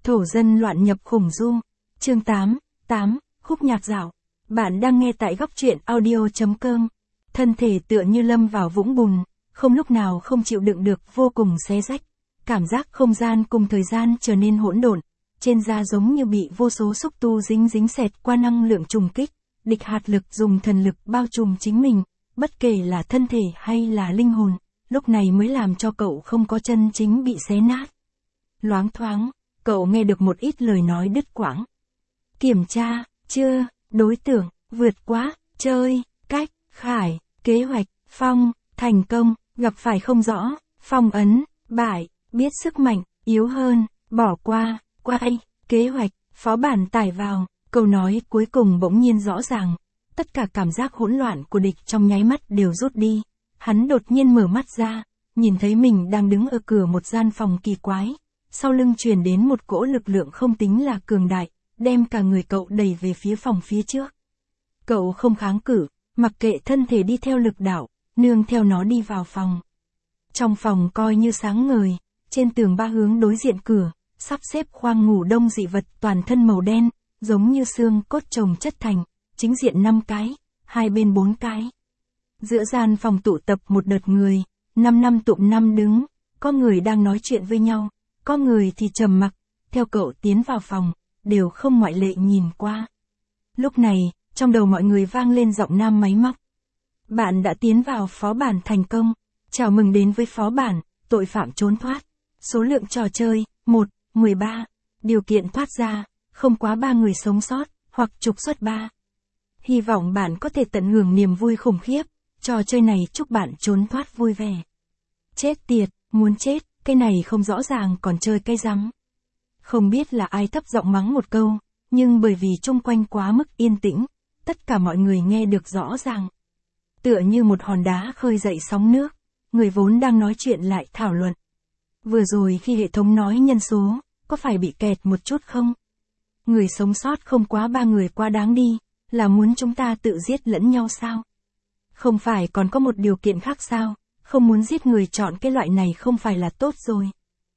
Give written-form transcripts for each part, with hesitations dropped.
Thổ dân loạn nhập khủng du. Chương 8, khúc nhạc dạo. Bạn đang nghe tại góc truyện audio.com. Thân thể tựa như lâm vào vũng bùn, không lúc nào không chịu đựng được, vô cùng xé rách. Cảm giác không gian cùng thời gian trở nên hỗn độn. Trên da giống như bị vô số xúc tu dính xẹt qua năng lượng trùng kích. Địch hạt lực dùng thần lực bao trùm chính mình, bất kể là thân thể hay là linh hồn. Lúc này mới làm cho cậu không có chân chính bị xé nát. Loáng thoáng, cậu nghe được một ít lời nói đứt quãng. Kiểm tra, chưa, đối tượng, vượt quá, chơi, cách, khải, kế hoạch, phong, thành công, gặp phải không rõ, phong ấn, bại, biết sức mạnh, yếu hơn, bỏ qua, quay, kế hoạch, phó bản tải vào. Câu nói cuối cùng bỗng nhiên rõ ràng. Tất cả cảm giác hỗn loạn của địch trong nháy mắt đều rút đi. Hắn đột nhiên mở mắt ra, nhìn thấy mình đang đứng ở cửa một gian phòng kỳ quái. Sau lưng truyền đến một cỗ lực lượng không tính là cường đại, đem cả người cậu đẩy về phía phòng phía trước. Cậu không kháng cự, mặc kệ thân thể đi theo lực đạo, nương theo nó đi vào phòng. Trong phòng coi như sáng ngời, trên tường ba hướng đối diện cửa, sắp xếp khoang ngủ đông dị vật toàn thân màu đen, giống như xương cốt chồng chất thành, chính diện 5 cái, hai bên 4 cái. Giữa gian phòng tụ tập một đợt người, 5 tụm 5 đứng, có người đang nói chuyện với nhau, có người thì trầm mặc, theo cậu tiến vào phòng, đều không ngoại lệ nhìn qua. Lúc này, trong đầu mọi người vang lên giọng nam máy móc. Bạn đã tiến vào phó bản thành công, chào mừng đến với phó bản, tội phạm trốn thoát. Số lượng trò chơi, 1, 13, điều kiện thoát ra, không quá 3 người sống sót, hoặc trục xuất 3. Hy vọng bạn có thể tận hưởng niềm vui khủng khiếp, trò chơi này chúc bạn trốn thoát vui vẻ. Chết tiệt, muốn chết, cái này không rõ ràng còn chơi cái rắm. Không biết là ai thấp giọng mắng một câu, nhưng bởi vì chung quanh quá mức yên tĩnh, tất cả mọi người nghe được rõ ràng. Tựa như một hòn đá khơi dậy sóng nước, người vốn đang nói chuyện lại thảo luận. Vừa rồi khi hệ thống nói nhân số, có phải bị kẹt một chút không? Người sống sót không quá 3 người quá đáng đi, là muốn chúng ta tự giết lẫn nhau sao? Không phải còn có một điều kiện khác sao? Không muốn giết người chọn cái loại này không phải là tốt rồi.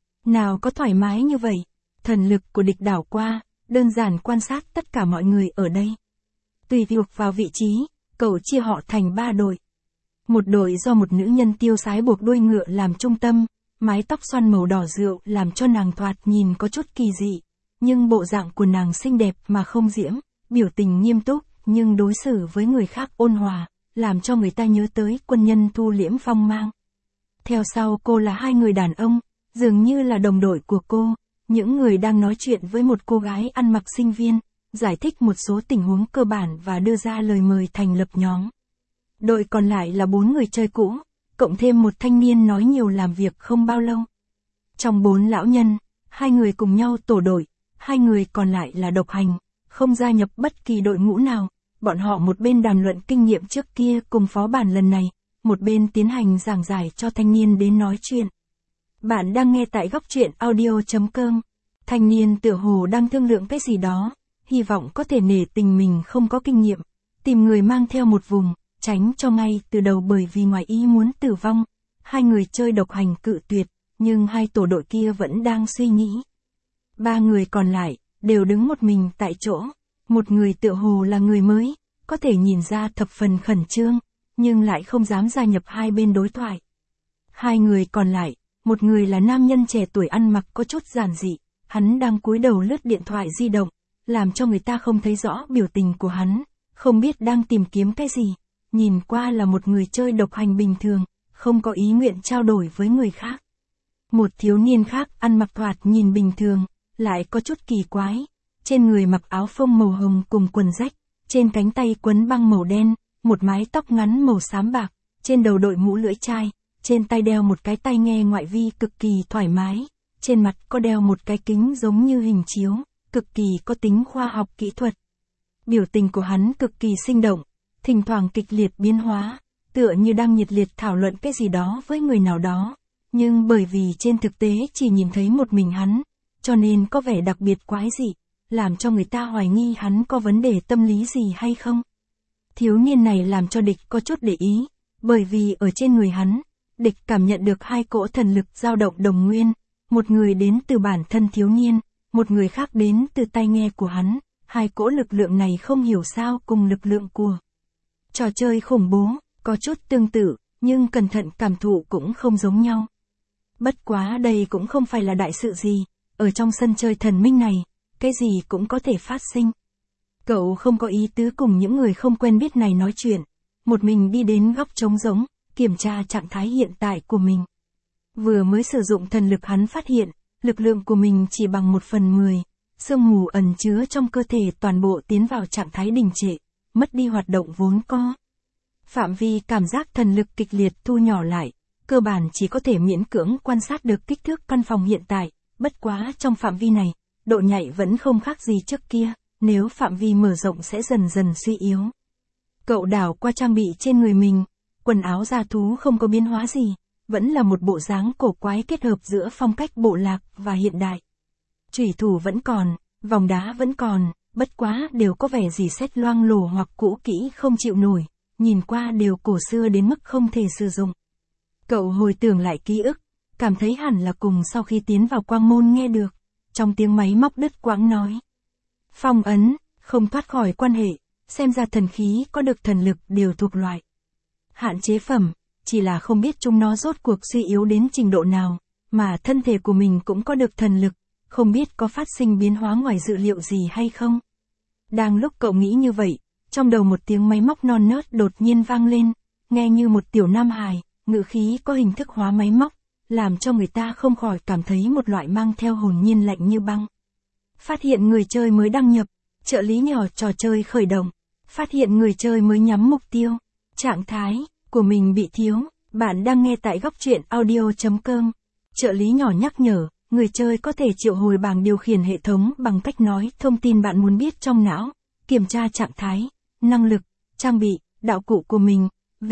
Nào có thoải mái như vậy, thần lực của địch đảo qua, đơn giản quan sát tất cả mọi người ở đây. Tùy thuộc vào vị trí, cậu chia họ thành 3 đội. Một đội do một nữ nhân tiêu sái buộc đuôi ngựa làm trung tâm, mái tóc xoăn màu đỏ rượu làm cho nàng thoạt nhìn có chút kỳ dị. Nhưng bộ dạng của nàng xinh đẹp mà không diễm, biểu tình nghiêm túc, nhưng đối xử với người khác ôn hòa, làm cho người ta nhớ tới quân nhân thu liễm phong mang. Theo sau cô là 2 người đàn ông, dường như là đồng đội của cô, những người đang nói chuyện với một cô gái ăn mặc sinh viên, giải thích một số tình huống cơ bản và đưa ra lời mời thành lập nhóm. Đội còn lại là 4 người chơi cũ, cộng thêm một thanh niên nói nhiều làm việc không bao lâu. Trong 4 lão nhân, 2 người cùng nhau tổ đội, 2 người còn lại là độc hành, không gia nhập bất kỳ đội ngũ nào. Bọn họ một bên đàm luận kinh nghiệm trước kia cùng phó bản lần này, một bên tiến hành giảng giải cho thanh niên đến nói chuyện. Bạn đang nghe tại góc truyện audio.com. Thanh niên tựa hồ đang thương lượng cái gì đó, hy vọng có thể nể tình mình không có kinh nghiệm, tìm người mang theo một vùng, tránh cho ngay từ đầu bởi vì ngoài ý muốn tử vong. 2 người chơi độc hành cự tuyệt, nhưng 2 tổ đội kia vẫn đang suy nghĩ. 3 người còn lại, đều đứng một mình tại chỗ. Một người tựa hồ là người mới, có thể nhìn ra thập phần khẩn trương, nhưng lại không dám gia nhập hai bên đối thoại. 2 người còn lại, một người là nam nhân trẻ tuổi ăn mặc có chút giản dị, hắn đang cúi đầu lướt điện thoại di động, làm cho người ta không thấy rõ biểu tình của hắn, không biết đang tìm kiếm cái gì, nhìn qua là một người chơi độc hành bình thường, không có ý nguyện trao đổi với người khác. Một thiếu niên khác ăn mặc thoạt nhìn bình thường, lại có chút kỳ quái. Trên người mặc áo phông màu hồng cùng quần rách, trên cánh tay quấn băng màu đen, một mái tóc ngắn màu xám bạc, trên đầu đội mũ lưỡi chai, trên tay đeo một cái tai nghe ngoại vi cực kỳ thoải mái, trên mặt có đeo một cái kính giống như hình chiếu, cực kỳ có tính khoa học kỹ thuật. Biểu tình của hắn cực kỳ sinh động, thỉnh thoảng kịch liệt biến hóa, tựa như đang nhiệt liệt thảo luận cái gì đó với người nào đó, nhưng bởi vì trên thực tế chỉ nhìn thấy một mình hắn, cho nên có vẻ đặc biệt quái dị, làm cho người ta hoài nghi hắn có vấn đề tâm lý gì hay không. Thiếu niên này làm cho địch có chút để ý, bởi vì ở trên người hắn, địch cảm nhận được 2 cỗ thần lực dao động đồng nguyên, một người đến từ bản thân thiếu niên, một người khác đến từ tai nghe của hắn, hai cỗ lực lượng này không hiểu sao cùng lực lượng của trò chơi khủng bố, có chút tương tự, nhưng cẩn thận cảm thụ cũng không giống nhau. Bất quá đây cũng không phải là đại sự gì, ở trong sân chơi thần minh này, cái gì cũng có thể phát sinh. Cậu không có ý tứ cùng những người không quen biết này nói chuyện, một mình đi đến góc trống rỗng, kiểm tra trạng thái hiện tại của mình. Vừa mới sử dụng thần lực hắn phát hiện, lực lượng của mình chỉ bằng 1/10, sương mù ẩn chứa trong cơ thể toàn bộ tiến vào trạng thái đình trệ, mất đi hoạt động vốn có. Phạm vi cảm giác thần lực kịch liệt thu nhỏ lại, cơ bản chỉ có thể miễn cưỡng quan sát được kích thước căn phòng hiện tại, bất quá trong phạm vi này, độ nhạy vẫn không khác gì trước kia, nếu phạm vi mở rộng sẽ dần dần suy yếu. Cậu đảo qua trang bị trên người mình, quần áo da thú không có biến hóa gì, vẫn là một bộ dáng cổ quái kết hợp giữa phong cách bộ lạc và hiện đại. Chủy thủ vẫn còn, vòng đá vẫn còn, bất quá đều có vẻ gì xét loang lổ hoặc cũ kỹ không chịu nổi, nhìn qua đều cổ xưa đến mức không thể sử dụng. Cậu hồi tưởng lại ký ức, cảm thấy hẳn là cùng sau khi tiến vào quang môn nghe được, trong tiếng máy móc đứt quãng nói. Phong ấn, không thoát khỏi quan hệ, xem ra thần khí có được thần lực đều thuộc loại hạn chế phẩm, chỉ là không biết chúng nó rốt cuộc suy yếu đến trình độ nào, mà thân thể của mình cũng có được thần lực, không biết có phát sinh biến hóa ngoài dự liệu gì hay không. Đang lúc cậu nghĩ như vậy, trong đầu một tiếng máy móc non nớt đột nhiên vang lên, nghe như một tiểu nam hài, ngữ khí có hình thức hóa máy móc, làm cho người ta không khỏi cảm thấy một loại mang theo hồn nhiên lạnh như băng. Phát hiện người chơi mới đăng nhập, trợ lý nhỏ trò chơi khởi động, phát hiện người chơi mới nhắm mục tiêu, trạng thái của mình bị thiếu, bạn đang nghe tại góc truyện audio.com. Trợ lý nhỏ nhắc nhở, người chơi có thể triệu hồi bảng điều khiển hệ thống bằng cách nói thông tin bạn muốn biết trong não, kiểm tra trạng thái, năng lực, trang bị, đạo cụ của mình,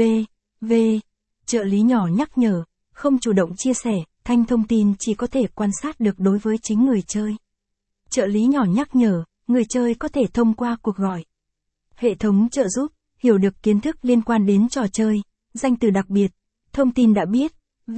Trợ lý nhỏ nhắc nhở, không chủ động chia sẻ, thanh thông tin chỉ có thể quan sát được đối với chính người chơi. Trợ lý nhỏ nhắc nhở, người chơi có thể thông qua cuộc gọi. Hệ thống trợ giúp, hiểu được kiến thức liên quan đến trò chơi, danh từ đặc biệt, thông tin đã biết,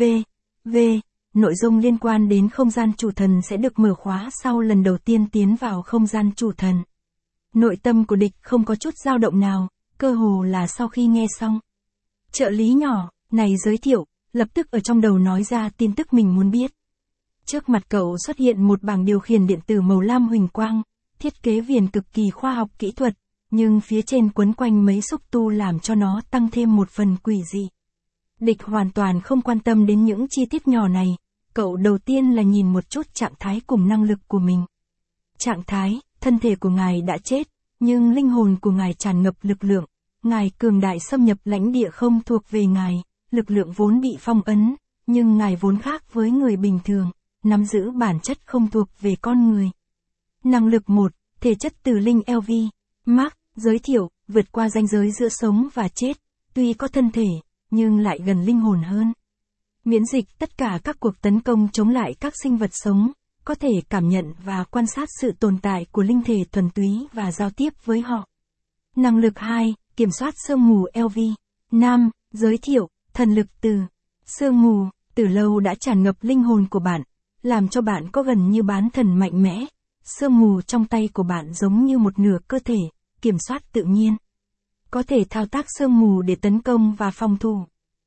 nội dung liên quan đến không gian chủ thần sẽ được mở khóa sau lần đầu tiên tiến vào không gian chủ thần. Nội tâm của địch không có chút dao động nào, cơ hồ là sau khi nghe xong. Trợ lý nhỏ này giới thiệu, lập tức ở trong đầu nói ra tin tức mình muốn biết. Trước mặt cậu xuất hiện một bảng điều khiển điện tử màu lam huỳnh quang, thiết kế viền cực kỳ khoa học kỹ thuật, nhưng phía trên quấn quanh mấy xúc tu làm cho nó tăng thêm một phần quỷ dị. Địch hoàn toàn không quan tâm đến những chi tiết nhỏ này, cậu đầu tiên là nhìn một chút trạng thái cùng năng lực của mình. Trạng thái, thân thể của ngài đã chết, nhưng linh hồn của ngài tràn ngập lực lượng, ngài cường đại xâm nhập lãnh địa không thuộc về ngài, lực lượng vốn bị phong ấn, nhưng ngài vốn khác với người bình thường, nắm giữ bản chất không thuộc về con người. Năng lực 1, thể chất từ linh LV, Mark, giới thiệu, vượt qua ranh giới giữa sống và chết, tuy có thân thể, nhưng lại gần linh hồn hơn. Miễn dịch tất cả các cuộc tấn công chống lại các sinh vật sống, có thể cảm nhận và quan sát sự tồn tại của linh thể thuần túy và giao tiếp với họ. Năng lực 2, kiểm soát sương mù LV, Nam, giới thiệu, thần lực từ sương mù, từ lâu đã tràn ngập linh hồn của bạn, làm cho bạn có gần như bán thần mạnh mẽ. Sương mù trong tay của bạn giống như một nửa cơ thể, kiểm soát tự nhiên. Có thể thao tác sương mù để tấn công và phòng thủ.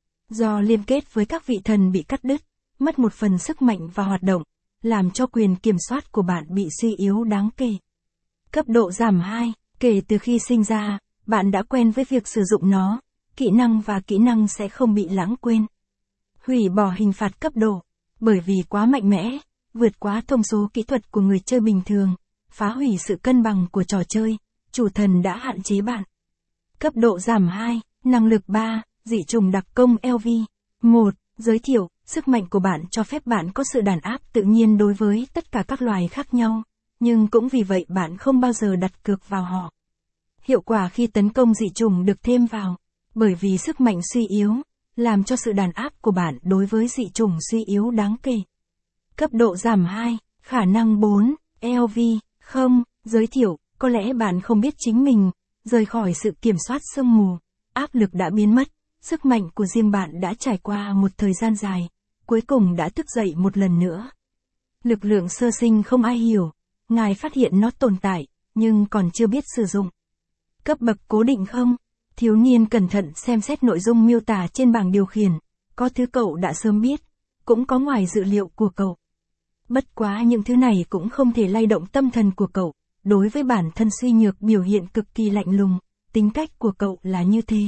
Do liên kết với các vị thần bị cắt đứt, mất một phần sức mạnh và hoạt động, làm cho quyền kiểm soát của bạn bị suy yếu đáng kể. Cấp độ giảm 2, kể từ khi sinh ra, bạn đã quen với việc sử dụng nó, kỹ năng sẽ không bị lãng quên. Hủy bỏ hình phạt cấp độ, bởi vì quá mạnh mẽ, vượt quá thông số kỹ thuật của người chơi bình thường, phá hủy sự cân bằng của trò chơi, chủ thần đã hạn chế bạn. Cấp độ giảm 2, năng lực 3, dị trùng đặc công LV. 1. Giới thiệu, sức mạnh của bạn cho phép bạn có sự đàn áp tự nhiên đối với tất cả các loài khác nhau, nhưng cũng vì vậy bạn không bao giờ đặt cược vào họ. Hiệu quả khi tấn công dị trùng được thêm vào, bởi vì sức mạnh suy yếu, làm cho sự đàn áp của bạn đối với dị trùng suy yếu đáng kể. Cấp độ giảm 2, khả năng 4, LV. Không, giới thiệu, có lẽ bạn không biết chính mình, rời khỏi sự kiểm soát sương mù, áp lực đã biến mất, sức mạnh của riêng bạn đã trải qua một thời gian dài, cuối cùng đã thức dậy một lần nữa. Lực lượng sơ sinh không ai hiểu, ngài phát hiện nó tồn tại, nhưng còn chưa biết sử dụng. Cấp bậc cố định không? Thiếu niên cẩn thận xem xét nội dung miêu tả trên bảng điều khiển, có thứ cậu đã sớm biết, cũng có ngoài dự liệu của cậu. Bất quá những thứ này cũng không thể lay động tâm thần của cậu, đối với bản thân suy nhược biểu hiện cực kỳ lạnh lùng, tính cách của cậu là như thế.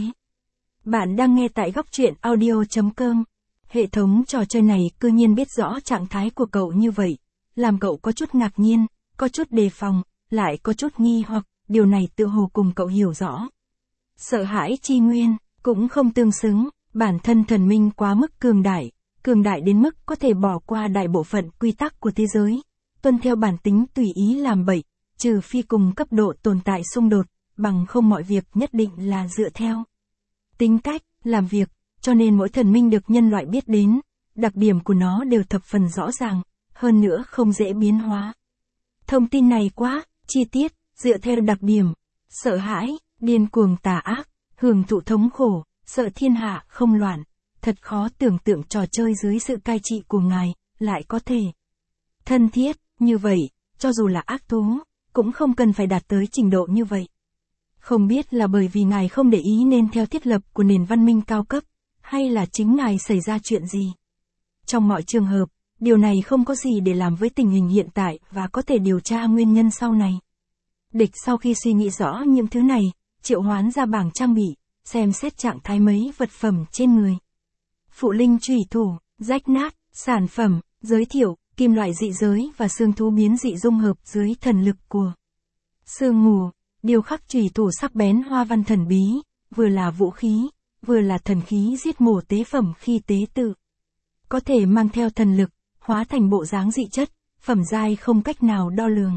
Bạn đang nghe tại góc truyện audio.com. Hệ thống trò chơi này cư nhiên biết rõ trạng thái của cậu như vậy, làm cậu có chút ngạc nhiên, có chút đề phòng, lại có chút nghi hoặc, điều này tự hồ cùng cậu hiểu rõ. Sợ hãi chi nguyên, cũng không tương xứng, bản thân thần minh quá mức cường đại đến mức có thể bỏ qua đại bộ phận quy tắc của thế giới, tuân theo bản tính tùy ý làm bậy, trừ phi cùng cấp độ tồn tại xung đột, bằng không mọi việc nhất định là dựa theo tính cách, làm việc, cho nên mỗi thần minh được nhân loại biết đến, đặc điểm của nó đều thập phần rõ ràng, hơn nữa không dễ biến hóa. Thông tin này quá chi tiết, dựa theo đặc điểm, sợ hãi, điên cuồng tà ác, hưởng thụ thống khổ, sợ thiên hạ không loạn, thật khó tưởng tượng trò chơi dưới sự cai trị của ngài, lại có thể thân thiết, như vậy, cho dù là ác thú, cũng không cần phải đạt tới trình độ như vậy. Không biết là bởi vì ngài không để ý nên theo thiết lập của nền văn minh cao cấp, hay là chính ngài xảy ra chuyện gì. Trong mọi trường hợp, điều này không có gì để làm với tình hình hiện tại và có thể điều tra nguyên nhân sau này. Địch sau khi suy nghĩ rõ những thứ này, triệu hoán ra bảng trang bị, xem xét trạng thái mấy vật phẩm trên người. Phụ linh chủy thủ, rách nát, sản phẩm, giới thiệu, kim loại dị giới và xương thú biến dị dung hợp dưới thần lực của sương mù, điêu khắc chủy thủ sắc bén hoa văn thần bí, vừa là vũ khí, vừa là thần khí giết mổ tế phẩm khi tế tự. Có thể mang theo thần lực, hóa thành bộ dáng dị chất, phẩm giai không cách nào đo lường.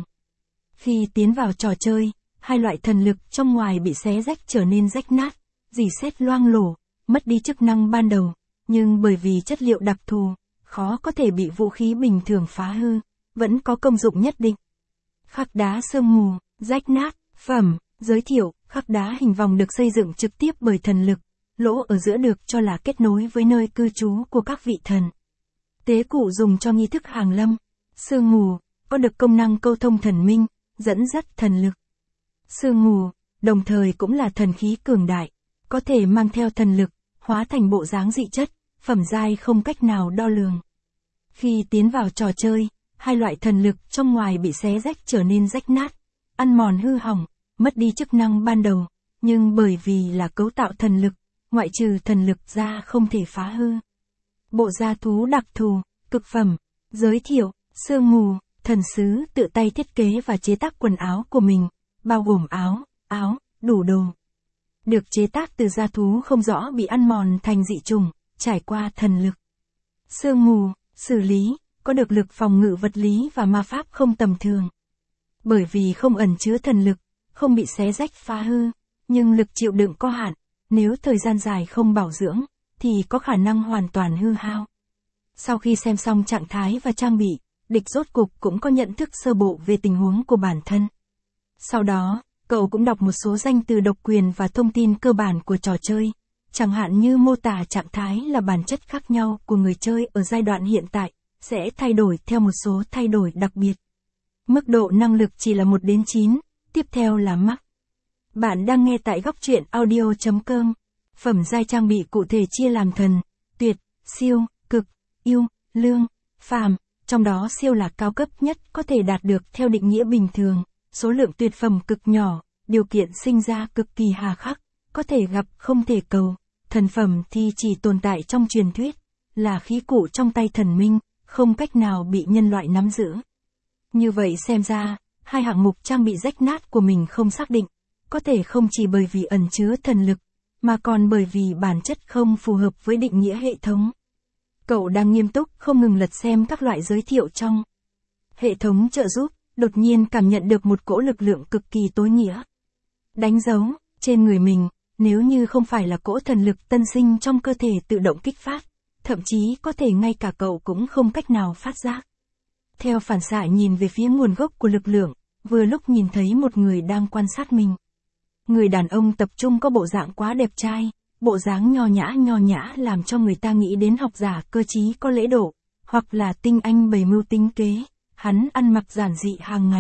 Khi tiến vào trò chơi, hai loại thần lực trong ngoài bị xé rách trở nên rách nát, rỉ sét loang lổ, mất đi chức năng ban đầu, nhưng bởi vì chất liệu đặc thù, khó có thể bị vũ khí bình thường phá hư, vẫn có công dụng nhất định. Khắc đá sương mù, rách nát, phẩm, giới thiệu, khắc đá hình vòng được xây dựng trực tiếp bởi thần lực, lỗ ở giữa được cho là kết nối với nơi cư trú của các vị thần. Tế cụ dùng cho nghi thức hàng lâm. Sương mù, có được công năng câu thông thần minh, dẫn dắt thần lực. Sương mù, đồng thời cũng là thần khí cường đại, có thể mang theo thần lực, hóa thành bộ dáng dị chất, phẩm giai không cách nào đo lường. Khi tiến vào trò chơi, hai loại thần lực trong ngoài bị xé rách trở nên rách nát, ăn mòn hư hỏng, mất đi chức năng ban đầu, nhưng bởi vì là cấu tạo thần lực, ngoại trừ thần lực ra không thể phá hư. Bộ da thú đặc thù, cực phẩm, giới thiệu, sương mù, thần sứ tự tay thiết kế và chế tác quần áo của mình, bao gồm áo, đủ đồ. Được chế tác từ da thú không rõ bị ăn mòn thành dị trùng, trải qua thần lực. Sương mù, xử lý, có được lực phòng ngự vật lý và ma pháp không tầm thường. Bởi vì không ẩn chứa thần lực, không bị xé rách phá hư, nhưng lực chịu đựng có hạn, nếu thời gian dài không bảo dưỡng, thì có khả năng hoàn toàn hư hao. Sau khi xem xong trạng thái và trang bị, địch rốt cục cũng có nhận thức sơ bộ về tình huống của bản thân. Sau đó, cậu cũng đọc một số danh từ độc quyền và thông tin cơ bản của trò chơi, chẳng hạn như mô tả trạng thái là bản chất khác nhau của người chơi ở giai đoạn hiện tại, sẽ thay đổi theo một số thay đổi đặc biệt. Mức độ năng lực chỉ là 1 đến 9, tiếp theo là Max. Bạn đang nghe tại góc truyện audio.com. Phẩm giai trang bị cụ thể chia làm thần, tuyệt, siêu, cực, yêu, lương, phàm, trong đó siêu là cao cấp nhất có thể đạt được theo định nghĩa bình thường, số lượng tuyệt phẩm cực nhỏ, điều kiện sinh ra cực kỳ hà khắc, có thể gặp không thể cầu, thần phẩm thì chỉ tồn tại trong truyền thuyết, là khí cụ trong tay thần minh, không cách nào bị nhân loại nắm giữ. Như vậy xem ra, hai hạng mục trang bị rách nát của mình không xác định, có thể không chỉ bởi vì ẩn chứa thần lực, mà còn bởi vì bản chất không phù hợp với định nghĩa hệ thống. Cậu đang nghiêm túc không ngừng lật xem các loại giới thiệu trong hệ thống trợ giúp, đột nhiên cảm nhận được một cỗ lực lượng cực kỳ tối nghĩa. Đánh dấu, trên người mình, nếu như không phải là cỗ thần lực tân sinh trong cơ thể tự động kích phát, thậm chí có thể ngay cả cậu cũng không cách nào phát giác. Theo phản xạ nhìn về phía nguồn gốc của lực lượng, vừa lúc nhìn thấy một người đang quan sát mình. Người đàn ông tập trung có bộ dạng quá đẹp trai, bộ dáng nho nhã làm cho người ta nghĩ đến học giả cơ trí có lễ độ, hoặc là tinh anh bày mưu tính kế. Hắn ăn mặc giản dị hàng ngày,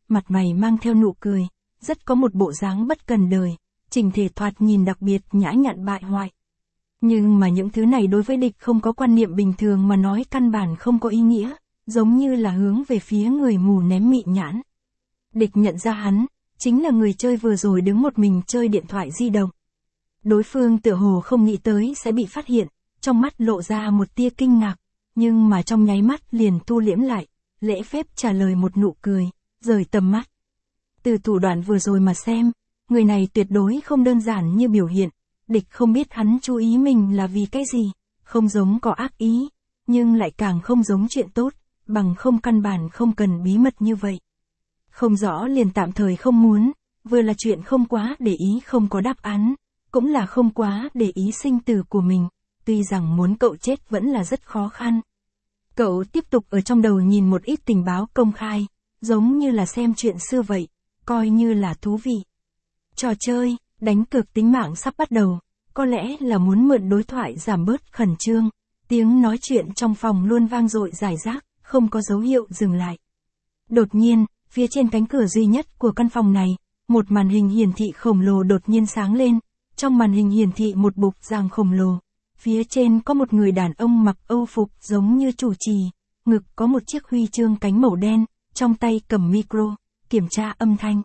mặt mày mang theo nụ cười, rất có một bộ dáng bất cần đời, chỉnh thể thoạt nhìn đặc biệt nhã nhặn bại hoại. Nhưng mà những thứ này đối với địch không có quan niệm bình thường mà nói căn bản không có ý nghĩa, giống như là hướng về phía người mù ném mị nhãn. Địch nhận ra hắn, chính là người chơi vừa rồi đứng một mình chơi điện thoại di động. Đối phương tựa hồ không nghĩ tới sẽ bị phát hiện, trong mắt lộ ra một tia kinh ngạc, nhưng mà trong nháy mắt liền thu liễm lại, lễ phép trả lời một nụ cười, rời tầm mắt. Từ thủ đoạn vừa rồi mà xem, người này tuyệt đối không đơn giản như biểu hiện, địch không biết hắn chú ý mình là vì cái gì, không giống có ác ý, nhưng lại càng không giống chuyện tốt, bằng không căn bản không cần bí mật như vậy. Không rõ liền tạm thời không muốn, vừa là chuyện không quá để ý không có đáp án, cũng là không quá để ý sinh tử của mình, tuy rằng muốn cậu chết vẫn là rất khó khăn. Cậu tiếp tục ở trong đầu nhìn một ít tình báo công khai, giống như là xem chuyện xưa vậy, coi như là thú vị. Trò chơi, đánh cược tính mạng sắp bắt đầu, có lẽ là muốn mượn đối thoại giảm bớt khẩn trương, tiếng nói chuyện trong phòng luôn vang dội rải rác, không có dấu hiệu dừng lại. Đột nhiên, phía trên cánh cửa duy nhất của căn phòng này, một màn hình hiển thị khổng lồ đột nhiên sáng lên, trong màn hình hiển thị một bục giảng khổng lồ. Phía trên có một người đàn ông mặc âu phục giống như chủ trì, ngực có một chiếc huy chương cánh màu đen, trong tay cầm micro, kiểm tra âm thanh.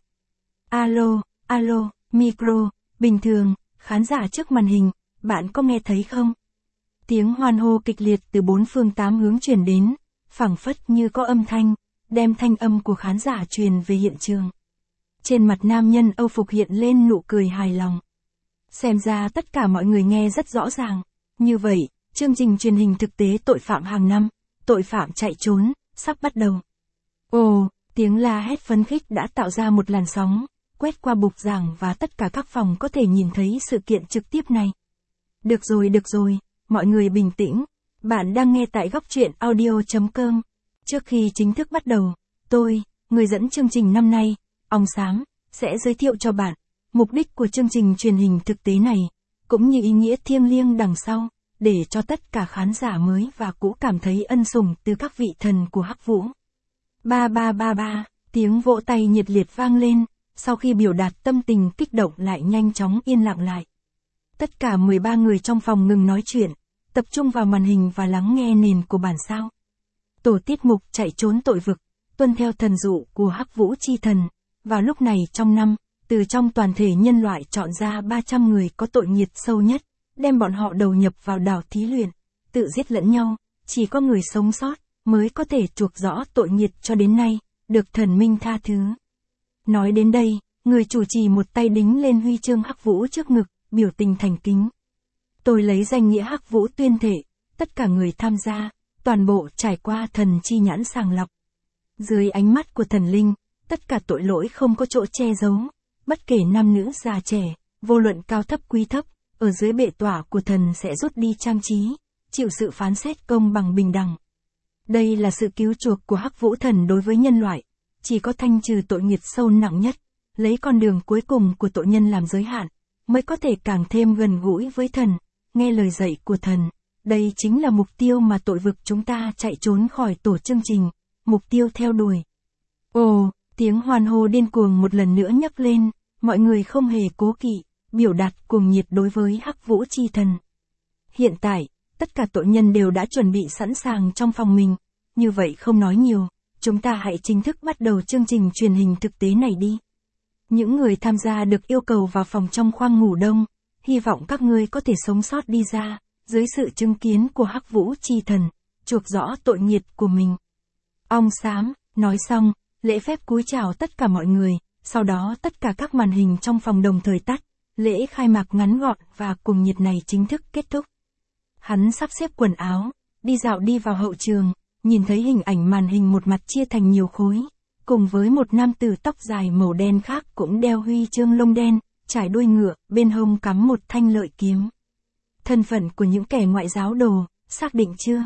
Alo, alo, micro, bình thường, khán giả trước màn hình, bạn có nghe thấy không? Tiếng hoan hô kịch liệt từ bốn phương tám hướng truyền đến, phảng phất như có âm thanh, đem thanh âm của khán giả truyền về hiện trường. Trên mặt nam nhân âu phục hiện lên nụ cười hài lòng. Xem ra tất cả mọi người nghe rất rõ ràng. Như vậy, chương trình truyền hình thực tế tội phạm hàng năm, tội phạm chạy trốn, sắp bắt đầu. Ồ, tiếng la hét phấn khích đã tạo ra một làn sóng, quét qua bục giảng và tất cả các phòng có thể nhìn thấy sự kiện trực tiếp này. Được rồi, mọi người bình tĩnh. Bạn đang nghe tại góc truyện audio.com. Trước khi chính thức bắt đầu, tôi, người dẫn chương trình năm nay, Ong Xám, sẽ giới thiệu cho bạn mục đích của chương trình truyền hình thực tế này, cũng như ý nghĩa thiêng liêng đằng sau, để cho tất cả khán giả mới và cũ cảm thấy ân sủng từ các vị thần của Hắc Vũ. Ba, tiếng vỗ tay nhiệt liệt vang lên, sau khi biểu đạt tâm tình kích động lại nhanh chóng yên lặng lại. Tất cả 13 người trong phòng ngừng nói chuyện, tập trung vào màn hình và lắng nghe nền của bản sao. Tổ tiết mục chạy trốn tội vực, tuân theo thần dụ của Hắc Vũ chi thần, vào lúc này trong năm, từ trong toàn thể nhân loại chọn ra 300 người có tội nghiệt sâu nhất, đem bọn họ đầu nhập vào đảo thí luyện, tự giết lẫn nhau, chỉ có người sống sót mới có thể chuộc rõ tội nghiệt cho đến nay, được thần minh tha thứ. Nói đến đây, người chủ trì một tay đính lên huy chương Hắc Vũ trước ngực, biểu tình thành kính. Tôi lấy danh nghĩa Hắc Vũ tuyên thệ, tất cả người tham gia, toàn bộ trải qua thần chi nhãn sàng lọc. Dưới ánh mắt của thần linh, tất cả tội lỗi không có chỗ che giấu, bất kể nam nữ già trẻ, vô luận cao thấp quý thấp, ở dưới bệ tỏa của thần sẽ rút đi trang trí, chịu sự phán xét công bằng bình đẳng. Đây là sự cứu chuộc của Hắc Vũ thần đối với nhân loại, chỉ có thanh trừ tội nghiệt sâu nặng nhất, lấy con đường cuối cùng của tội nhân làm giới hạn, mới có thể càng thêm gần gũi với thần, nghe lời dạy của thần. Đây chính là mục tiêu mà tội vực chúng ta chạy trốn khỏi tổ chương trình, mục tiêu theo đuổi. Ồ, tiếng hoan hô điên cuồng một lần nữa nhấc lên, mọi người không hề cố kỵ, biểu đạt cuồng nhiệt đối với Hắc Vũ chi thần. Hiện tại, tất cả tội nhân đều đã chuẩn bị sẵn sàng trong phòng mình, như vậy không nói nhiều, chúng ta hãy chính thức bắt đầu chương trình truyền hình thực tế này đi. Những người tham gia được yêu cầu vào phòng trong khoang ngủ đông, hy vọng các ngươi có thể sống sót đi ra, dưới sự chứng kiến của Hắc Vũ chi thần, chuộc rõ tội nghiệt của mình. Ong Xám, nói xong, lễ phép cúi chào tất cả mọi người, sau đó tất cả các màn hình trong phòng đồng thời tắt, lễ khai mạc ngắn gọn và cuồng nhiệt này chính thức kết thúc. Hắn sắp xếp quần áo, đi dạo đi vào hậu trường, nhìn thấy hình ảnh màn hình một mặt chia thành nhiều khối, cùng với một nam tử tóc dài màu đen khác cũng đeo huy chương lông đen, trải đuôi ngựa, bên hông cắm một thanh lợi kiếm. Thân phận của những kẻ ngoại giáo đồ, xác định chưa?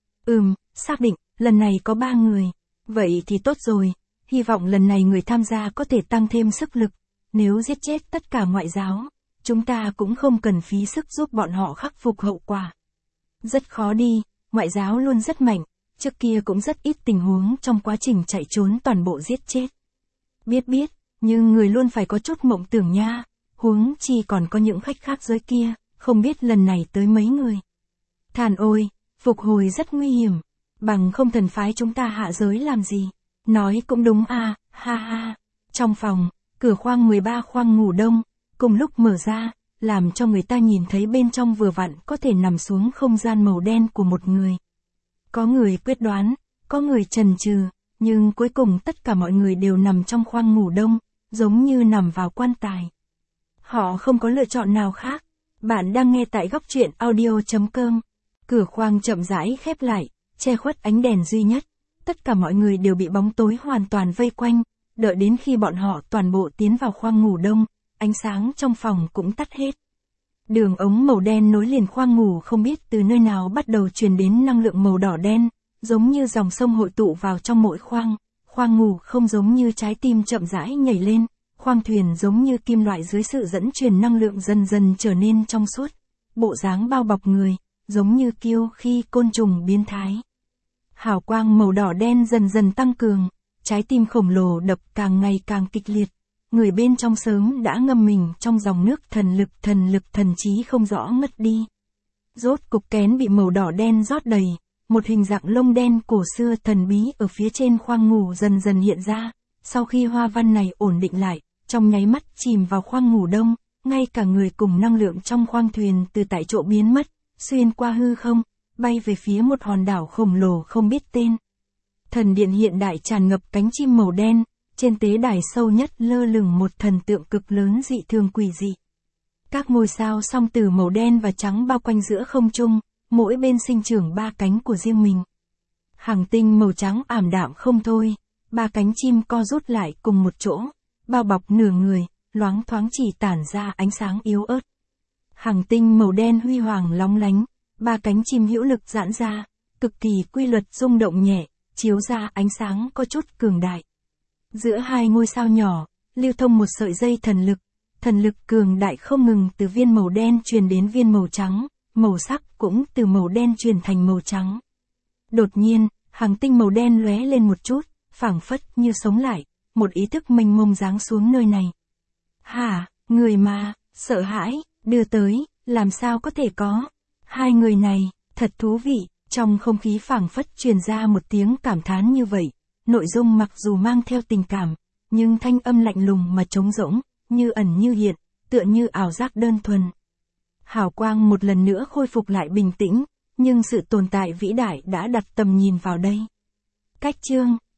Xác định, lần này có 3 người. Vậy thì tốt rồi, hy vọng lần này người tham gia có thể tăng thêm sức lực. Nếu giết chết tất cả ngoại giáo, chúng ta cũng không cần phí sức giúp bọn họ khắc phục hậu quả. Rất khó đi, ngoại giáo luôn rất mạnh, trước kia cũng rất ít tình huống trong quá trình chạy trốn toàn bộ giết chết. Biết, nhưng người luôn phải có chút mộng tưởng nha, huống chi còn có những khách khác giới kia, không biết lần này tới mấy người. Thàn ôi, phục hồi rất nguy hiểm, bằng không thần phái chúng ta hạ giới làm gì. Nói cũng đúng à, ha ha. Trong phòng, cửa khoang 13 khoang ngủ đông, cùng lúc mở ra, làm cho người ta nhìn thấy bên trong vừa vặn có thể nằm xuống không gian màu đen của một người. Có người quyết đoán, có người chần chừ, nhưng cuối cùng tất cả mọi người đều nằm trong khoang ngủ đông, giống như nằm vào quan tài. Họ không có lựa chọn nào khác. Bạn đang nghe tại góc truyện audio.com. Cửa khoang chậm rãi khép lại, che khuất ánh đèn duy nhất. Tất cả mọi người đều bị bóng tối hoàn toàn vây quanh, đợi đến khi bọn họ toàn bộ tiến vào khoang ngủ đông, ánh sáng trong phòng cũng tắt hết. Đường ống màu đen nối liền khoang ngủ không biết từ nơi nào bắt đầu truyền đến năng lượng màu đỏ đen, giống như dòng sông hội tụ vào trong mỗi khoang. Khoang ngủ không giống như trái tim chậm rãi nhảy lên, khoang thuyền giống như kim loại dưới sự dẫn truyền năng lượng dần dần trở nên trong suốt. Bộ dáng bao bọc người, giống như kiêu khi côn trùng biến thái. Hào quang màu đỏ đen dần dần tăng cường, trái tim khổng lồ đập càng ngày càng kịch liệt. Người bên trong sớm đã ngâm mình trong dòng nước thần lực thần trí không rõ ngất đi. Rốt cục kén bị màu đỏ đen rót đầy, một hình dạng lông đen cổ xưa thần bí ở phía trên khoang ngủ dần dần hiện ra. Sau khi hoa văn này ổn định lại, trong nháy mắt chìm vào khoang ngủ đông, ngay cả người cùng năng lượng trong khoang thuyền từ tại chỗ biến mất, xuyên qua hư không, bay về phía một hòn đảo khổng lồ không biết tên. Thần điện hiện đại tràn ngập cánh chim màu đen, trên tế đài sâu nhất lơ lửng một thần tượng cực lớn dị thường quỷ dị. Các ngôi sao song tử màu đen và trắng bao quanh giữa không trung, mỗi bên sinh trưởng 3 cánh của riêng mình. Hành tinh màu trắng ảm đạm không thôi, 3 cánh chim co rút lại cùng một chỗ, bao bọc nửa người, loáng thoáng chỉ tản ra ánh sáng yếu ớt. Hành tinh màu đen huy hoàng lóng lánh, 3 cánh chim hữu lực giãn ra, cực kỳ quy luật rung động nhẹ, chiếu ra ánh sáng có chút cường đại. Giữa hai ngôi sao nhỏ, lưu thông một sợi dây thần lực cường đại không ngừng từ viên màu đen truyền đến viên màu trắng, màu sắc cũng từ màu đen truyền thành màu trắng. Đột nhiên, hành tinh màu đen lóe lên một chút, phảng phất như sống lại, một ý thức mênh mông giáng xuống nơi này. Hả, người mà, sợ hãi, đưa tới, làm sao có thể có? Hai người này, thật thú vị, trong không khí phảng phất truyền ra một tiếng cảm thán như vậy. Nội dung mặc dù mang theo tình cảm, nhưng thanh âm lạnh lùng mà trống rỗng, như ẩn như hiện, tựa như ảo giác đơn thuần. Hào quang một lần nữa khôi phục lại bình tĩnh, nhưng sự tồn tại vĩ đại đã đặt tầm nhìn vào đây. Cách chương